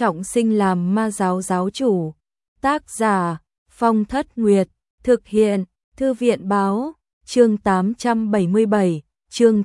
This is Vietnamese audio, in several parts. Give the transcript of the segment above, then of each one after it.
trọng sinh làm ma giáo giáo chủ. Tác giả Phong Thất Nguyệt. Thực hiện Thư viện báo. Chương 877. Chương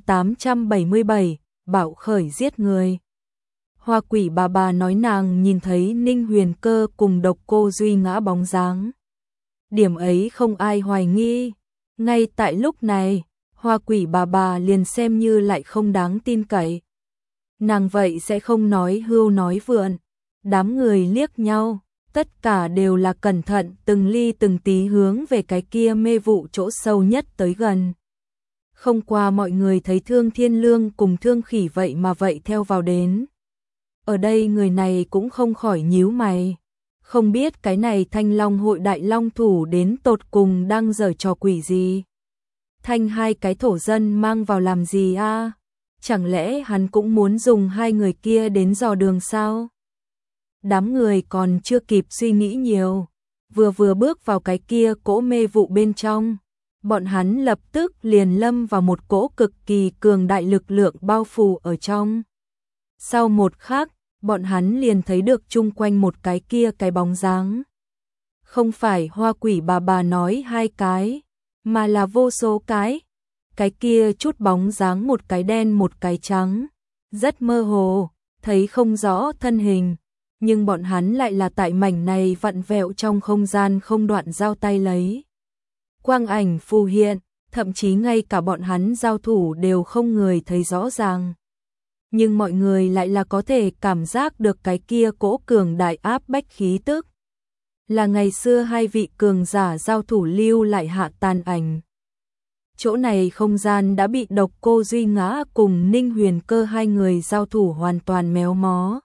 877. Bạo khởi giết người. Hoa Quỷ bà nói nàng nhìn thấy Ninh Huyền Cơ cùng Độc Cô Duy ngã bóng dáng. Điểm ấy không ai hoài nghi. Ngay tại lúc này, Hoa Quỷ bà liền xem như lại không đáng tin cậy. Nàng vậy sẽ không nói hưu nói vượn. Đám người liếc nhau, tất cả đều là cẩn thận từng ly từng tí hướng về cái kia mê vụ chỗ sâu nhất tới gần. Không qua mọi người thấy Thương Thiên Lương cùng Thương Khỉ vậy mà vậy theo vào đến. Ở đây người này cũng không khỏi nhíu mày. Không biết cái này Thanh Long hội đại long thủ đến tột cùng đang giở trò quỷ gì. Thanh hai cái thổ dân mang vào làm gì a? Chẳng lẽ hắn cũng muốn dùng hai người kia đến dò đường sao? Đám người còn chưa kịp suy nghĩ nhiều. Vừa bước vào cái kia cỗ mê vụ bên trong. Bọn hắn lập tức liền lâm vào một cỗ cực kỳ cường đại lực lượng bao phủ ở trong. Sau một khắc, bọn hắn liền thấy được chung quanh một cái kia cái bóng dáng. Không phải Hoa Quỷ bà nói hai cái, mà là vô số cái. Cái kia chút bóng dáng một cái đen một cái trắng. Rất mơ hồ, thấy không rõ thân hình. Nhưng bọn hắn lại là tại mảnh này vặn vẹo trong không gian không đoạn giao tay lấy. Quang ảnh phù hiện, thậm chí ngay cả bọn hắn giao thủ đều không người thấy rõ ràng. Nhưng mọi người lại là có thể cảm giác được cái kia cỗ cường đại áp bách khí tức. Là ngày xưa hai vị cường giả giao thủ lưu lại hạ tàn ảnh. Chỗ này không gian đã bị Độc Cô Duy ngã cùng Ninh Huyền Cơ hai người giao thủ hoàn toàn méo mó.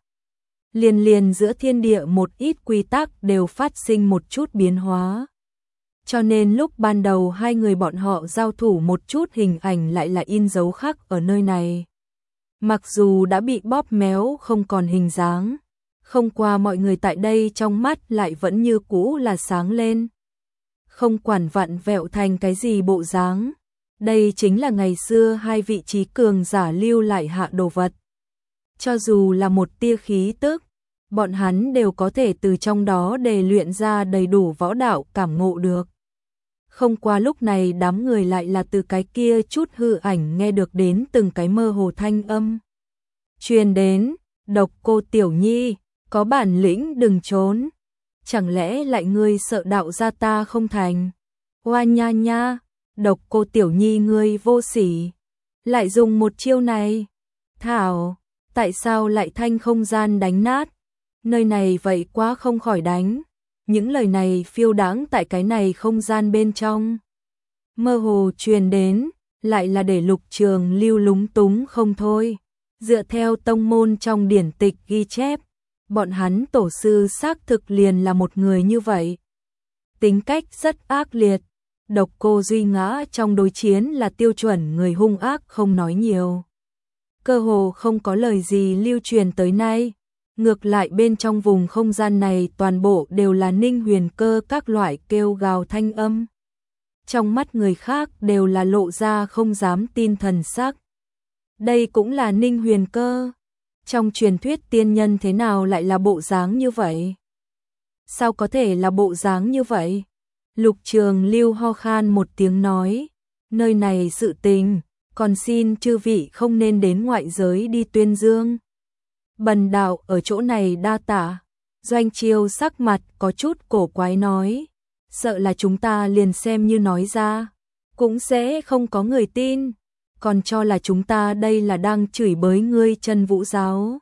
Liền giữa thiên địa một ít quy tắc đều phát sinh một chút biến hóa. Cho nên lúc ban đầu hai người bọn họ giao thủ một chút hình ảnh lại là in dấu khắc ở nơi này. Mặc dù đã bị bóp méo không còn hình dáng, không qua mọi người tại đây trong mắt lại vẫn như cũ là sáng lên. Không quản vặn vẹo thành cái gì bộ dáng, đây chính là ngày xưa hai vị trí cường giả lưu lại hạ đồ vật. Cho dù là một tia khí tức, bọn hắn đều có thể từ trong đó để luyện ra đầy đủ võ đạo cảm ngộ được. Không qua lúc này đám người lại là từ cái kia chút hư ảnh nghe được đến từng cái mơ hồ thanh âm. Truyền đến, Độc Cô Tiểu Nhi, có bản lĩnh đừng trốn. Chẳng lẽ lại ngươi sợ đạo gia ta không thành? Oa nha nha, Độc Cô Tiểu Nhi ngươi vô sỉ. Lại dùng một chiêu này. Thảo, tại sao lại thanh không gian đánh nát? Nơi này vậy quá không khỏi đánh. Những lời này phiêu đãng tại cái này không gian bên trong. Mơ hồ truyền đến, lại là để Lục Trường Lưu lúng túng không thôi. Dựa theo tông môn trong điển tịch ghi chép, bọn hắn tổ sư xác thực liền là một người như vậy. Tính cách rất ác liệt, Độc Cô Duy ngã trong đối chiến là tiêu chuẩn người hung ác không nói nhiều. Cơ hồ không có lời gì lưu truyền tới nay. Ngược lại bên trong vùng không gian này toàn bộ đều là Ninh Huyền Cơ các loại kêu gào thanh âm. Trong mắt người khác đều là lộ ra không dám tin thần sắc. Đây cũng là Ninh Huyền Cơ. Trong truyền thuyết tiên nhân thế nào lại là bộ dáng như vậy? Sao có thể là bộ dáng như vậy? Lục Trường Lưu ho khan một tiếng nói. Nơi này sự tình, còn xin chư vị không nên đến ngoại giới đi tuyên dương. Bần đạo ở chỗ này đa tạ. Doanh Chiêu sắc mặt có chút cổ quái nói. Sợ là chúng ta liền xem như nói ra, cũng sẽ không có người tin. Còn cho là chúng ta đây là đang chửi bới ngươi Chân Vũ giáo.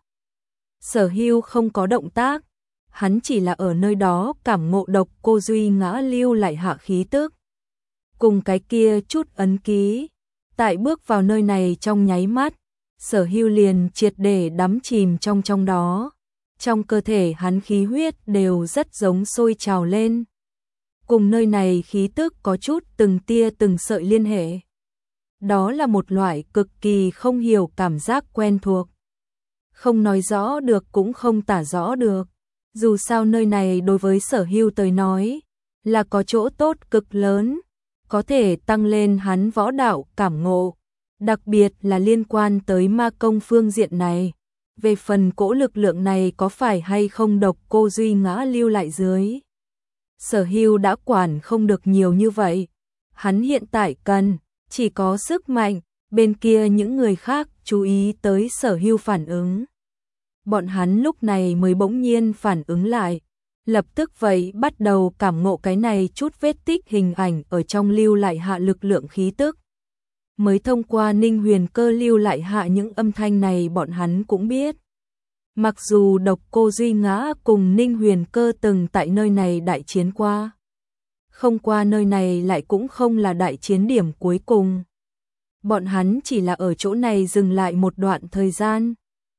Sở Hưu không có động tác. Hắn chỉ là ở nơi đó cảm ngộ Độc Cô Duy ngã lưu lại hạ khí tức. Cùng cái kia chút ấn ký. Tại bước vào nơi này trong nháy mắt, Sở Hưu liền triệt để đắm chìm trong đó. Trong cơ thể hắn khí huyết đều rất giống sôi trào lên. Cùng nơi này khí tức có chút từng tia từng sợi liên hệ. Đó là một loại cực kỳ không hiểu cảm giác quen thuộc. Không nói rõ được cũng không tả rõ được. Dù sao nơi này đối với Sở Hưu tới nói là có chỗ tốt cực lớn, có thể tăng lên hắn võ đạo cảm ngộ. Đặc biệt là liên quan tới ma công phương diện này, Về phần cỗ lực lượng này có phải hay không Độc Cô Duy Ngã lưu lại dưới. Sở Hưu đã quản không được nhiều như vậy. Hắn hiện tại cần chỉ có sức mạnh, bên kia những người khác chú ý tới Sở Hưu phản ứng. Bọn hắn lúc này mới bỗng nhiên phản ứng lại, lập tức vậy bắt đầu cảm ngộ cái này chút vết tích hình ảnh ở trong lưu lại hạ lực lượng khí tức. Mới thông qua Ninh Huyền Cơ lưu lại hạ những âm thanh này bọn hắn cũng biết. Mặc dù Độc Cô Duy Ngã cùng Ninh Huyền Cơ từng tại nơi này đại chiến qua, không qua nơi này lại cũng không là đại chiến điểm cuối cùng. Bọn hắn chỉ là ở chỗ này dừng lại một đoạn thời gian.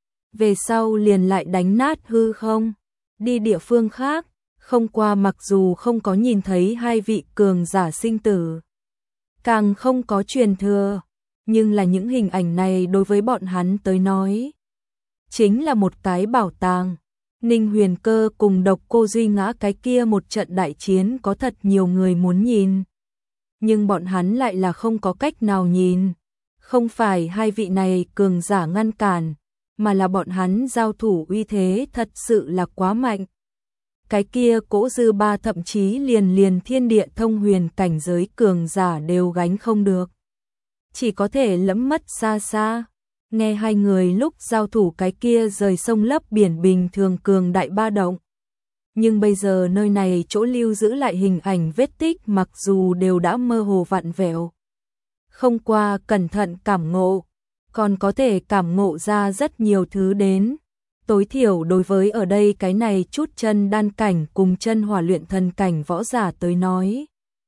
Về sau liền lại đánh nát hư không, đi địa phương khác, không qua mặc dù không có nhìn thấy hai vị cường giả sinh tử, càng không có truyền thừa, nhưng là những hình ảnh này đối với bọn hắn tới nói chính là một cái bảo tàng. Ninh Huyền Cơ cùng Độc Cô Duy Ngã cái kia một trận đại chiến có thật nhiều người muốn nhìn, nhưng bọn hắn lại là không có cách nào nhìn. Không phải hai vị này cường giả ngăn cản, mà là bọn hắn giao thủ uy thế thật sự là quá mạnh. Cái kia cỗ dư ba thậm chí liền thiên địa thông huyền cảnh giới cường giả đều gánh không được. Chỉ có thể lẫm mất xa xa. Nghe hai người lúc giao thủ cái kia rời sông lấp biển bình thường cường đại ba động. Nhưng bây giờ nơi này chỗ lưu giữ lại hình ảnh vết tích mặc dù đều đã mơ hồ vặn vẹo. Không qua cẩn thận cảm ngộ, còn có thể cảm ngộ ra rất nhiều thứ đến. Tối thiểu đối với ở đây cái này chút chân đan cảnh cùng chân hỏa luyện thần cảnh võ giả tới nói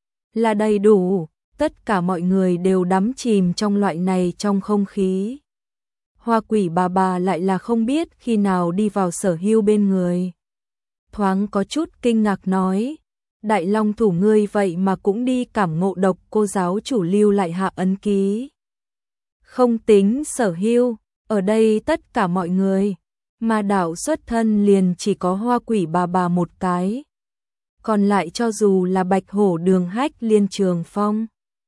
là đầy đủ, tất cả mọi người đều đắm chìm trong loại này trong không khí. Hoa Quỷ bà lại là không biết khi nào đi vào Sở Hưu bên người. Thoáng có chút kinh ngạc nói, Đại Long thủ ngươi vậy mà cũng đi cảm ngộ Độc Cô giáo chủ lưu lại hạ ấn ký. Không tính Sở Hưu, ở đây tất cả mọi người, mà đạo xuất thân liền chỉ có Hoa Quỷ bà một cái. Còn lại cho dù là Bạch Hổ Đường Hách Liên Trường Phong,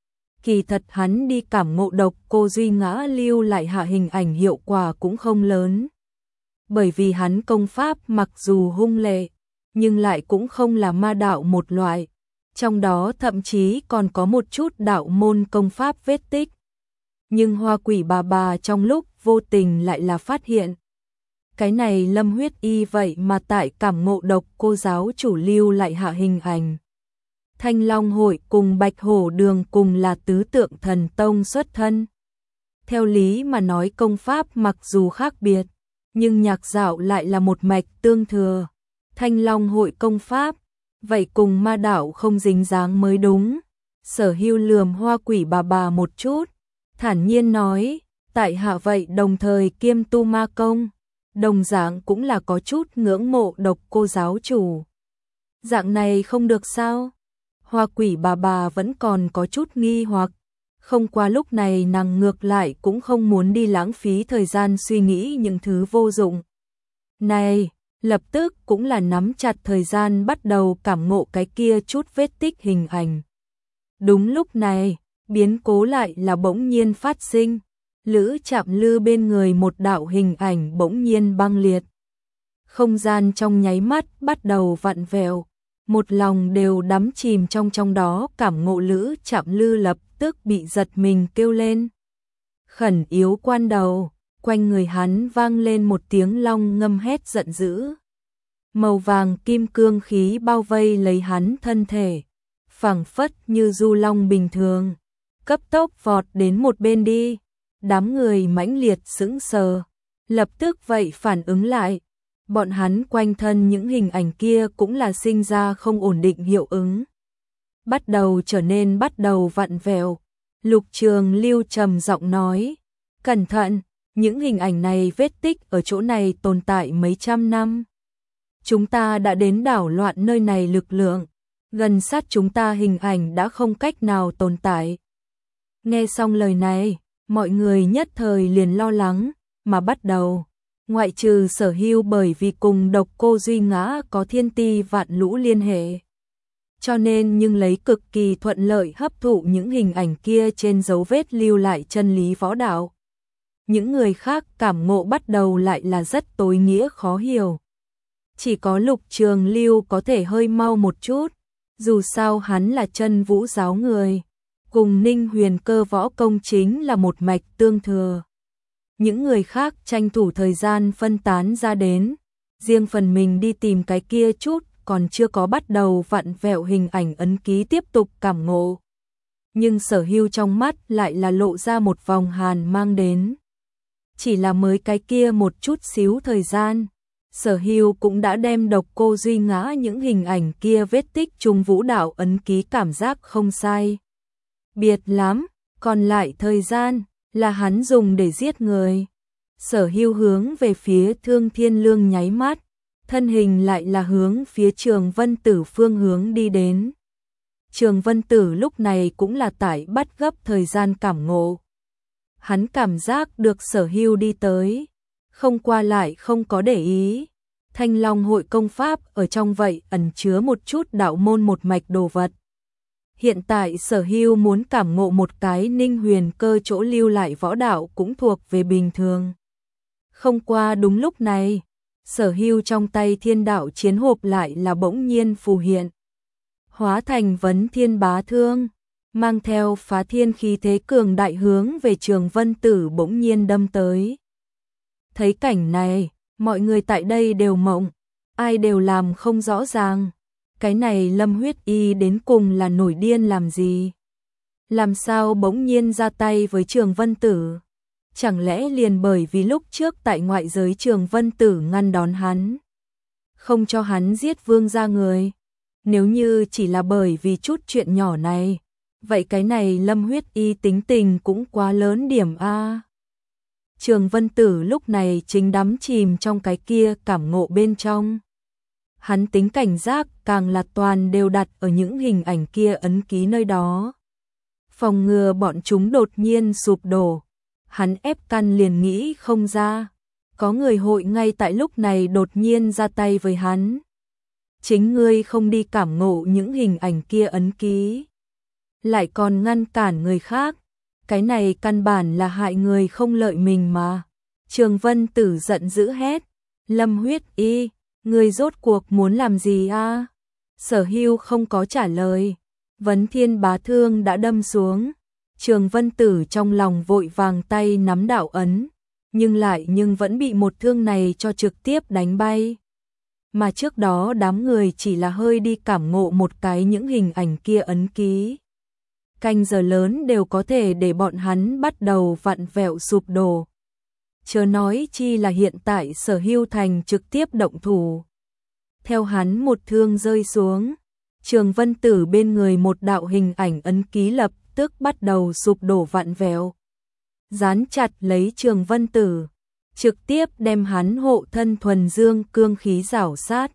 kỳ thật hắn đi cảm ngộ Độc Cô Duy Ngã lưu lại hạ hình ảnh hiệu quả cũng không lớn. Bởi vì hắn công pháp mặc dù hung lệ, nhưng lại cũng không là ma đạo một loại, trong đó thậm chí còn có một chút đạo môn công pháp vết tích. Nhưng Hoa Quỷ bà trong lúc vô tình lại là phát hiện. Cái này Lâm Huyết Y vậy mà tại cảm ngộ Độc Cô giáo chủ lưu lại hạ hình ảnh. Thanh Long hội cùng Bạch Hổ đường cùng là tứ tượng thần tông xuất thân. Theo lý mà nói công pháp mặc dù khác biệt, nhưng nhạc dạo lại là một mạch tương thừa. Thanh Long hội công pháp, vậy cùng ma đạo không dính dáng mới đúng. Sở Hưu lườm Hoa Quỷ bà một chút, thản nhiên nói, tại hạ vậy đồng thời kiêm tu ma công, đồng dạng cũng là có chút ngưỡng mộ Độc Cô giáo chủ. Dạng này không được sao? Hoa Quỷ bà vẫn còn có chút nghi hoặc, không qua lúc này nàng ngược lại cũng không muốn đi lãng phí thời gian suy nghĩ những thứ vô dụng. Này, lập tức cũng là nắm chặt thời gian bắt đầu cảm ngộ cái kia chút vết tích hình ảnh. Đúng lúc này, biến cố lại là bỗng nhiên phát sinh. Lữ Chạm Lư bên người một đạo hình ảnh bỗng nhiên băng liệt. Không gian trong nháy mắt bắt đầu vặn vẹo, một lòng đều đắm chìm trong đó cảm ngộ. Lữ Chạm Lư lập tức bị giật mình kêu lên. Khẩn yếu quan đầu, quanh người hắn vang lên một tiếng long ngâm hét giận dữ. Màu vàng kim cương khí bao vây lấy hắn thân thể, phảng phất như du long bình thường, cấp tốc vọt đến một bên đi. Đám người mãnh liệt sững sờ, lập tức vậy phản ứng lại. Bọn hắn quanh thân những hình ảnh kia cũng là sinh ra không ổn định hiệu ứng. Bắt đầu vặn vẹo. Lục Trường Lưu trầm giọng nói, cẩn thận, những hình ảnh này vết tích ở chỗ này tồn tại mấy trăm năm. Chúng ta đã đến đảo loạn nơi này lực lượng, gần sát chúng ta hình ảnh đã không cách nào tồn tại. Nghe xong lời này, mọi người nhất thời liền lo lắng, mà bắt đầu. Ngoại trừ Sở Hưu bởi vì cùng Độc Cô Duy Ngã có thiên ti vạn lũ liên hệ. Cho nên nhưng lấy cực kỳ thuận lợi hấp thụ những hình ảnh kia trên dấu vết lưu lại chân lý võ đạo. những người khác cảm ngộ bắt đầu lại là rất tối nghĩa khó hiểu. Chỉ có Lục Trường Lưu có thể hơi mau một chút, dù sao hắn là chân vũ giáo người, cùng Ninh Huyền Cơ võ công chính là một mạch tương thừa. Những người khác tranh thủ thời gian phân tán ra đến, riêng phần mình đi tìm cái kia chút còn chưa có bắt đầu vặn vẹo hình ảnh ấn ký tiếp tục cảm ngộ. Nhưng Sở Hưu trong mắt lại là lộ ra một vòng hàn mang đến. Chỉ là mới cái kia một chút xíu thời gian, Sở Hưu cũng đã đem Độc Cô Duy ngã những hình ảnh kia vết tích trung vũ đạo ấn ký cảm giác không sai biệt lắm, còn lại thời gian là hắn dùng để giết người. Sở Hưu hướng về phía Thương Thiên Lương nháy mắt, thân hình lại là hướng phía Trường Vân Tử phương hướng đi đến. Trường Vân Tử lúc này cũng là tải bắt gấp thời gian cảm ngộ. Hắn cảm giác được Sở Hưu đi tới, không qua lại không có để ý. Thanh Long hội công pháp ở trong vậy ẩn chứa một chút đạo môn một mạch đồ vật. Hiện tại Sở Hưu muốn cảm ngộ một cái Ninh Huyền Cơ chỗ lưu lại võ đạo cũng thuộc về bình thường. Không qua đúng lúc này, Sở Hưu trong tay Thiên Đạo chiến hộp lại là bỗng nhiên phù hiện, hóa thành Vấn Thiên Bá Thương, mang theo phá thiên khí thế cường đại hướng về Trường Vân Tử bỗng nhiên đâm tới. Thấy cảnh này, mọi người tại đây đều mộng, ai đều làm không rõ ràng. Cái này Lâm Huyết Y đến cùng là nổi điên làm gì? Làm sao bỗng nhiên ra tay với Trường Vân Tử? Chẳng lẽ liền bởi vì lúc trước tại ngoại giới Trường Vân Tử ngăn đón hắn, không cho hắn giết Vương gia người? Nếu như chỉ là bởi vì chút chuyện nhỏ này, vậy cái này Lâm Huyết Y tính tình cũng quá lớn điểm a. Trường Vân Tử lúc này chính đắm chìm trong cái kia cảm ngộ bên trong. Hắn tính cảnh giác càng là toàn đều đặt ở những hình ảnh kia ấn ký nơi đó. Phòng ngừa bọn chúng đột nhiên sụp đổ. Hắn ép căn liền nghĩ không ra. Có người hội ngay tại lúc này đột nhiên ra tay với hắn. Chính ngươi không đi cảm ngộ những hình ảnh kia ấn ký, lại còn ngăn cản người khác. Cái này căn bản là hại người không lợi mình mà. Trường Vân Tử giận dữ hét. Lâm Huyết Y, ngươi rốt cuộc muốn làm gì a? Sở Hưu không có trả lời. Vấn Thiên Bá Thương đã đâm xuống. Trường Vân Tử trong lòng vội vàng tay nắm đạo ấn, nhưng vẫn bị một thương này cho trực tiếp đánh bay. Mà trước đó đám người chỉ là hơi đi cảm ngộ một cái những hình ảnh kia ấn ký. Canh giờ lớn đều có thể để bọn hắn bắt đầu vặn vẹo sụp đổ. Chớ nói chi là hiện tại Sở Hưu thành trực tiếp động thủ. Theo hắn một thương rơi xuống, Trường Vân Tử bên người một đạo hình ảnh ấn ký lập tức bắt đầu sụp đổ vặn vẹo. Dán chặt lấy Trường Vân Tử, trực tiếp đem hắn hộ thân thuần dương cương khí rảo sát.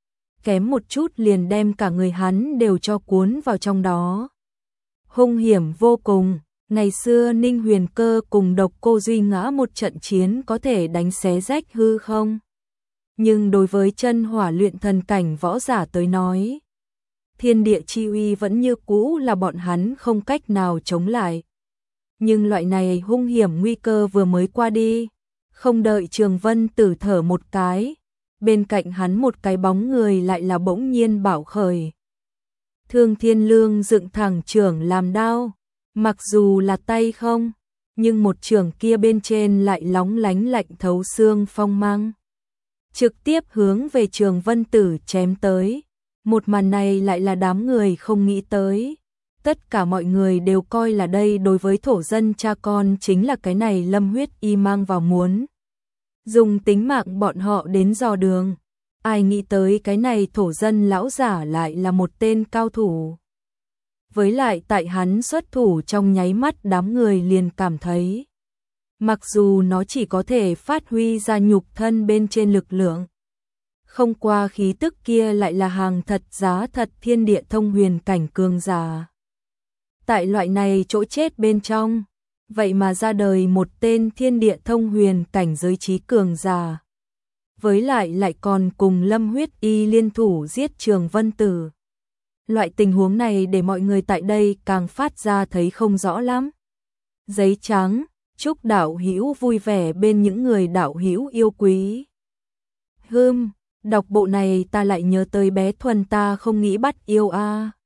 Kém một chút liền đem cả người hắn đều cho cuốn vào trong đó. Hung hiểm vô cùng, ngày xưa Ninh Huyền Cơ cùng Độc Cô Duy ngã một trận chiến có thể đánh xé rách hư không? Nhưng đối với chân hỏa luyện thần cảnh võ giả tới nói, thiên địa chi uy vẫn như cũ là bọn hắn không cách nào chống lại. Nhưng loại này hung hiểm nguy cơ vừa mới qua đi, không đợi Trường Vân Tử thở một cái, bên cạnh hắn một cái bóng người lại là bỗng nhiên bảo khởi. Thương Thiên Lương dựng thẳng chưởng làm đao, mặc dù là tay không, nhưng một chưởng kia bên trên lại lóng lánh lạnh thấu xương phong mang, trực tiếp hướng về Trường Vân Tử chém tới. Một màn này lại là đám người không nghĩ tới. Tất cả mọi người đều coi là đây đối với thổ dân cha con chính là cái này Lâm Huyết Y mang vào muốn dùng tính mạng bọn họ đến dò đường. Ai nghĩ tới cái này thổ dân lão giả lại là một tên cao thủ. Với lại tại hắn xuất thủ trong nháy mắt đám người liền cảm thấy, mặc dù nó chỉ có thể phát huy ra nhục thân bên trên lực lượng, không qua khí tức kia lại là hàng thật giá thật thiên địa thông huyền cảnh cường giả. Tại loại này chỗ chết bên trong, vậy mà ra đời một tên thiên địa thông huyền cảnh giới trí cường giả. Với lại còn cùng Lâm Huyết Y liên thủ giết Trường Vân Tử. Loại tình huống này để mọi người tại đây càng phát ra thấy không rõ lắm. Giấy trắng, chúc đạo hữu vui vẻ bên những người đạo hữu yêu quý. Đọc bộ này ta lại nhớ tới bé Thuần ta không nghĩ bắt yêu a.